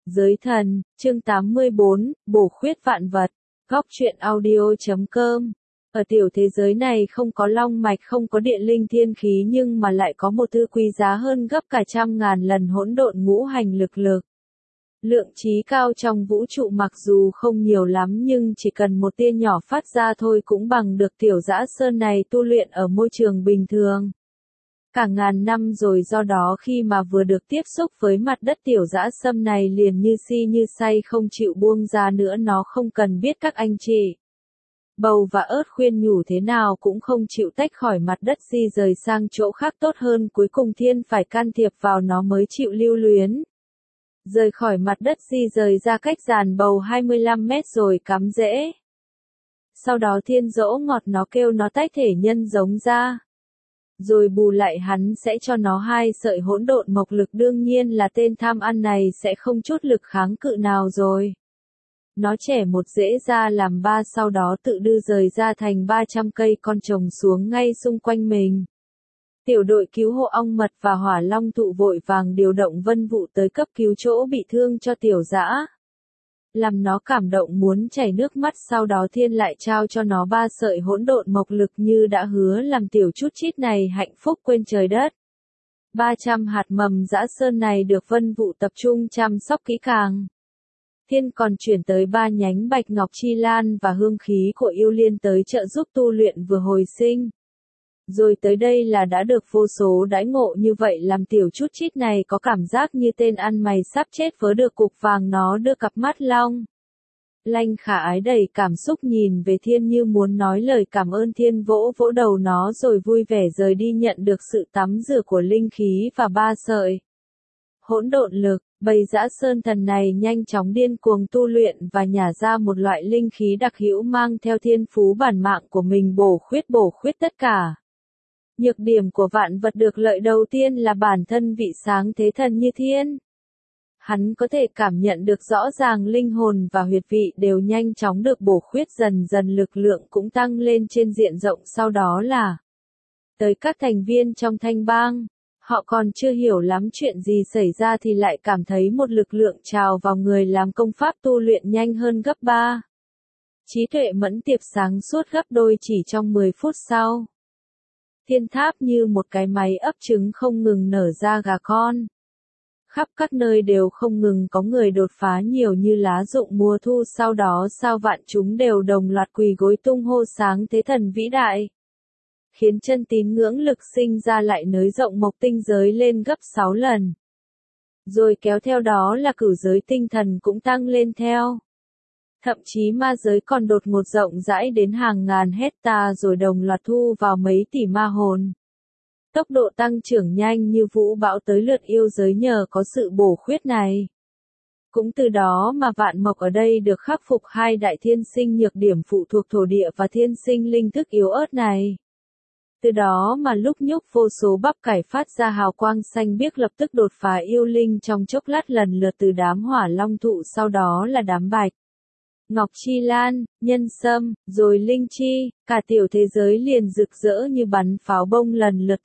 Giới thần, chương 84, bổ khuyết vạn vật, góc truyện audio.com. Ở tiểu thế giới này không có long mạch, không có địa linh thiên khí, nhưng mà lại có một thứ quý giá hơn gấp cả trăm ngàn lần hỗn độn ngũ hành lực lực. Lượng trí cao trong vũ trụ mặc dù không nhiều lắm, nhưng chỉ cần một tia nhỏ phát ra thôi cũng bằng được tiểu dã sơn này tu luyện ở môi trường bình thường. Cả ngàn năm rồi, do đó khi mà vừa được tiếp xúc với mặt đất, tiểu dã sâm này liền như si như say không chịu buông ra nữa. Nó không cần biết các anh chị Bầu và Ớt khuyên nhủ thế nào cũng không chịu tách khỏi mặt đất, di rời sang chỗ khác tốt hơn. Cuối cùng Thiên phải can thiệp vào nó mới chịu lưu luyến. Rời khỏi mặt đất, di rời ra cách giàn bầu 25 mét rồi cắm rễ. Sau đó Thiên dỗ ngọt nó, kêu nó tách thể nhân giống ra. Rồi bù lại hắn sẽ cho nó 2 sợi hỗn độn mộc lực. Đương nhiên là tên tham ăn này sẽ không chút lực kháng cự nào rồi. Nó chẻ một rễ ra làm 3, sau đó tự đưa rời ra thành 300 cây con trồng xuống ngay xung quanh mình. Tiểu đội cứu hộ ong mật và hỏa long thụ vội vàng điều động vân vụ tới cấp cứu chỗ bị thương cho tiểu dã. Làm nó cảm động muốn chảy nước mắt. Sau đó Thiên lại trao cho nó 3 sợi hỗn độn mộc lực như đã hứa, làm tiểu chút chít này hạnh phúc quên trời đất. 300 hạt mầm dã sơn này được vân vụ tập trung chăm sóc kỹ càng. Thiên còn chuyển tới 3 nhánh bạch ngọc chi lan và hương khí của yêu liên tới trợ giúp tu luyện vừa hồi sinh. Rồi tới đây là đã được vô số đãi ngộ như vậy, làm tiểu chút chít này có cảm giác như tên ăn mày sắp chết vớ được cục vàng. Nó đưa cặp mắt long lanh khả ái đầy cảm xúc nhìn về Thiên như muốn nói lời cảm ơn. Thiên vỗ vỗ đầu nó rồi vui vẻ rời đi, nhận được sự tắm rửa của linh khí và 3 sợi hỗn độn lực. Bầy dã sơn thần này nhanh chóng điên cuồng tu luyện và nhả ra một loại linh khí đặc hữu mang theo thiên phú bản mạng của mình, bổ khuyết tất cả. Nhược điểm của vạn vật được lợi đầu tiên là bản thân vị sáng thế thần như Thiên. Hắn có thể cảm nhận được rõ ràng linh hồn và huyệt vị đều nhanh chóng được bổ khuyết, dần dần lực lượng cũng tăng lên trên diện rộng. Sau đó là tới các thành viên trong thanh bang. Họ còn chưa hiểu lắm chuyện gì xảy ra thì lại cảm thấy một lực lượng trào vào người, làm công pháp tu luyện nhanh hơn gấp 3. Trí tuệ mẫn tiệp sáng suốt gấp đôi chỉ trong 10 phút sau. Thiên tháp như một cái máy ấp trứng không ngừng nở ra gà con. Khắp các nơi đều không ngừng có người đột phá, nhiều như lá rụng mùa thu. Sau đó sao vạn chúng đều đồng loạt quỳ gối tung hô sáng thế thần vĩ đại. Khiến chân tín ngưỡng lực sinh ra lại nới rộng mộc tinh giới lên gấp 6 lần. Rồi kéo theo đó là cửu giới tinh thần cũng tăng lên theo. Thậm chí ma giới còn đột ngột rộng rãi đến hàng ngàn hecta, rồi đồng loạt thu vào mấy tỷ ma hồn. Tốc độ tăng trưởng nhanh như vũ bão tới lượt yêu giới nhờ có sự bổ khuyết này. Cũng từ đó mà vạn mộc ở đây được khắc phục 2 đại thiên sinh nhược điểm phụ thuộc thổ địa và thiên sinh linh thức yếu ớt này. Từ đó mà lúc nhúc vô số bắp cải phát ra hào quang xanh biếc, lập tức đột phá yêu linh trong chốc lát, lần lượt từ đám hỏa long thụ, sau đó là đám bạch ngọc chi lan, nhân sâm, rồi linh chi. Cả tiểu thế giới liền rực rỡ như bắn pháo bông, lần lượt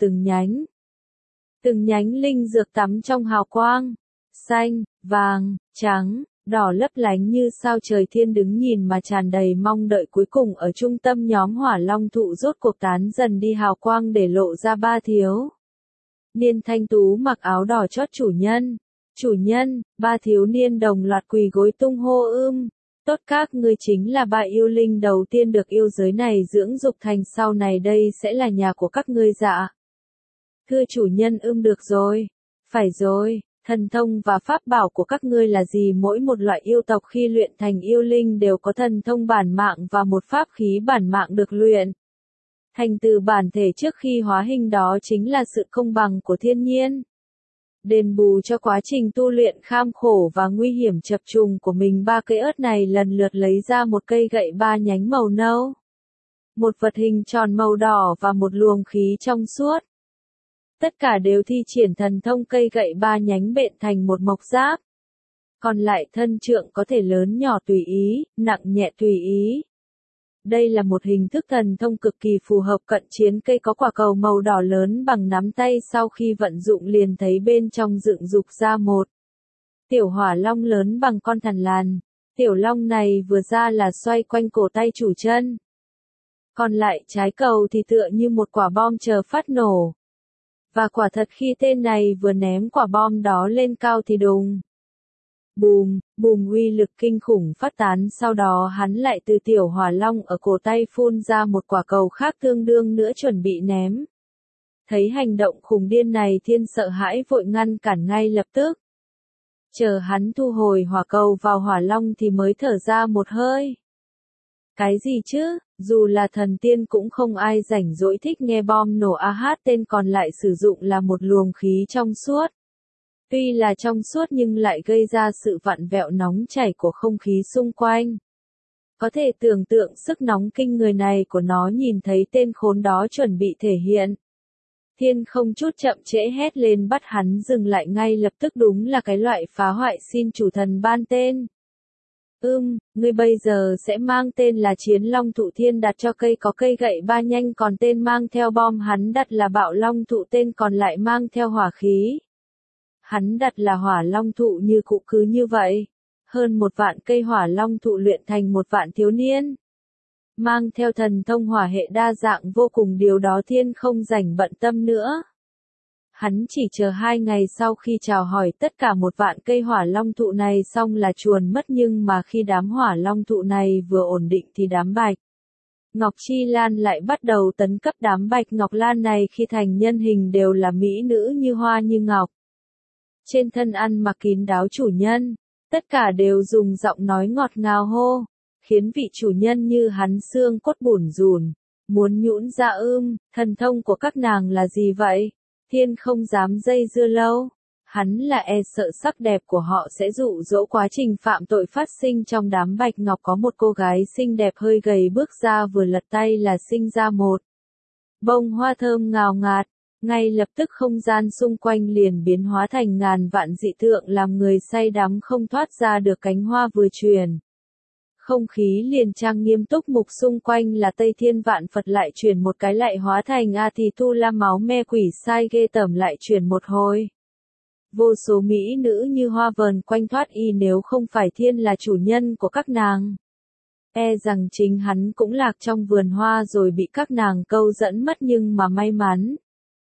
từng nhánh linh dược tắm trong hào quang xanh, vàng, trắng, đỏ lấp lánh như sao trời. Thiên đứng nhìn mà tràn đầy mong đợi. Cuối cùng ở trung tâm nhóm hỏa long thụ rốt cuộc tán dần đi hào quang, để lộ ra 3 thiếu niên thanh tú mặc áo đỏ chót. Chủ nhân, 3 thiếu niên đồng loạt quỳ gối tung hô tốt, các ngươi chính là 3 yêu linh đầu tiên được yêu giới này dưỡng dục thành, sau này đây sẽ là nhà của các ngươi. Dạ thưa chủ nhân, được rồi, phải rồi. Thần thông và pháp bảo của các ngươi là gì? Mỗi một loại yêu tộc khi luyện thành yêu linh đều có thần thông bản mạng và một pháp khí bản mạng được luyện thành từ bản thể trước khi hóa hình. Đó chính là sự công bằng của thiên nhiên, đền bù cho quá trình tu luyện kham khổ và nguy hiểm chập trùng của mình. 3 cây ớt này lần lượt lấy ra một cây gậy 3 nhánh màu nâu, một vật hình tròn màu đỏ và một luồng khí trong suốt. Tất cả đều thi triển thần thông cây gậy 3 nhánh bện thành một mộc giáp. Còn lại thân trượng có thể lớn nhỏ tùy ý, nặng nhẹ tùy ý. Đây là một hình thức thần thông cực kỳ phù hợp cận chiến. Cây có quả cầu màu đỏ lớn bằng nắm tay, sau khi vận dụng liền thấy bên trong dựng dục ra một Tiểu hỏa long lớn bằng con thằn lằn. Tiểu long này vừa ra là xoay quanh cổ tay chủ chân. Còn lại trái cầu thì tựa như một quả bom chờ phát nổ. Và quả thật khi tên này vừa ném quả bom đó lên cao thì đùng. Bùm, bùm uy lực kinh khủng phát tán, sau đó hắn lại từ tiểu hỏa long ở cổ tay phun ra một quả cầu khác tương đương nữa chuẩn bị ném. Thấy hành động khủng điên này, Thiên sợ hãi vội ngăn cản ngay lập tức. Chờ hắn thu hồi hỏa cầu vào hỏa long thì mới thở ra một hơi. Cái gì chứ, dù là thần tiên cũng không ai rảnh rỗi thích nghe bom nổ AH, tên còn lại sử dụng là một luồng khí trong suốt. Tuy là trong suốt nhưng lại gây ra sự vặn vẹo nóng chảy của không khí xung quanh. Có thể tưởng tượng sức nóng kinh người này của nó, nhìn thấy tên khốn đó chuẩn bị thể hiện. Thiên không chút chậm trễ hét lên bắt hắn dừng lại ngay lập tức, đúng là cái loại phá hoại, xin chủ thần ban tên. Ngươi bây giờ sẽ mang tên là Chiến Long Thụ, Thiên đặt cho cây có cây gậy ba nhanh, còn tên mang theo bom hắn đặt là Bạo Long Thụ, tên còn lại mang theo hỏa khí. Hắn đặt là Hỏa Long Thụ. Như cụ cứ như vậy, hơn 1 vạn cây hỏa long thụ luyện thành 1 vạn thiếu niên. Mang theo thần thông hỏa hệ đa dạng vô cùng, điều đó Thiên không rảnh bận tâm nữa. Hắn chỉ chờ 2 ngày sau khi chào hỏi tất cả 1 vạn cây hỏa long thụ này xong là chuồn mất, nhưng mà khi đám hỏa long thụ này vừa ổn định thì đám Bạch Ngọc Chi Lan lại bắt đầu tấn cấp. Đám Bạch Ngọc Lan này khi thành nhân hình đều là mỹ nữ như hoa như ngọc. Trên thân ăn mặc kín đáo chủ nhân, tất cả đều dùng giọng nói ngọt ngào hô, khiến vị chủ nhân như hắn xương cốt bủn rủn, muốn nhũn ra. Thần thông của các nàng là gì vậy? Thiên không dám dây dưa lâu. Hắn là e sợ sắc đẹp của họ sẽ dụ dỗ quá trình phạm tội phát sinh. Trong đám Bạch Ngọc có một cô gái xinh đẹp hơi gầy bước ra, vừa lật tay là sinh ra một bông hoa thơm ngào ngạt. Ngay lập tức không gian xung quanh liền biến hóa thành ngàn vạn dị tượng, làm người say đắm không thoát ra được. Cánh hoa vừa chuyển, không khí liền trang nghiêm túc mục, xung quanh là Tây Thiên Vạn Phật, lại chuyển một cái lại hóa thành A Thì Tu La, máu me quỷ sai ghê tởm, lại chuyển một hồi. Vô số mỹ nữ như hoa vờn quanh thoát y, nếu không phải Thiên là chủ nhân của các nàng, e rằng chính hắn cũng lạc trong vườn hoa rồi bị các nàng câu dẫn mất. Nhưng mà may mắn,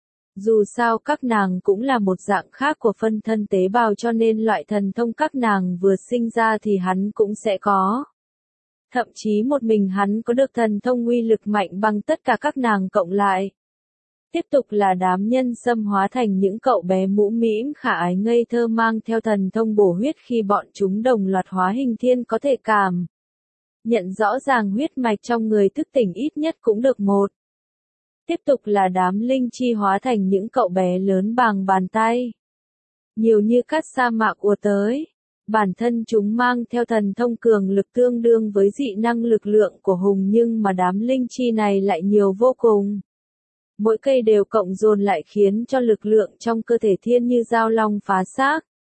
dù sao các nàng cũng là một dạng khác của phân thân tế bào, cho nên loại thần thông các nàng vừa sinh ra thì hắn cũng sẽ có. Thậm chí một mình hắn có được thần thông uy lực mạnh bằng tất cả các nàng cộng lại. Tiếp tục là đám nhân sâm hóa thành những cậu bé mũ mĩm khả ái ngây thơ, mang theo thần thông bổ huyết. Khi bọn chúng đồng loạt hóa hình, Thiên có thể cảm nhận rõ ràng huyết mạch trong người thức tỉnh ít nhất cũng được một. Tiếp tục là đám linh chi hóa thành những cậu bé lớn bằng bàn tay, nhiều như cát sa mạc ùa tới. Bản thân chúng mang theo thần thông cường lực tương đương với dị năng lực lượng của hùng, nhưng mà đám linh chi này lại nhiều vô cùng. Mỗi cây đều cộng dồn lại khiến cho lực lượng trong cơ thể Thiên như dao long phá xác.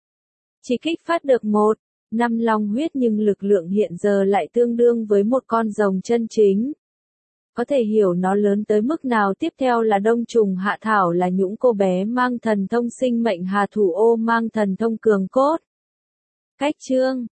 Chỉ kích phát được 1/5 long huyết, nhưng lực lượng hiện giờ lại tương đương với một con rồng chân chính. Có thể hiểu nó lớn tới mức nào. Tiếp theo là Đông Trùng Hạ Thảo, là những cô bé mang thần thông sinh mệnh. Hà Thủ Ô mang thần thông cường cốt cách trương.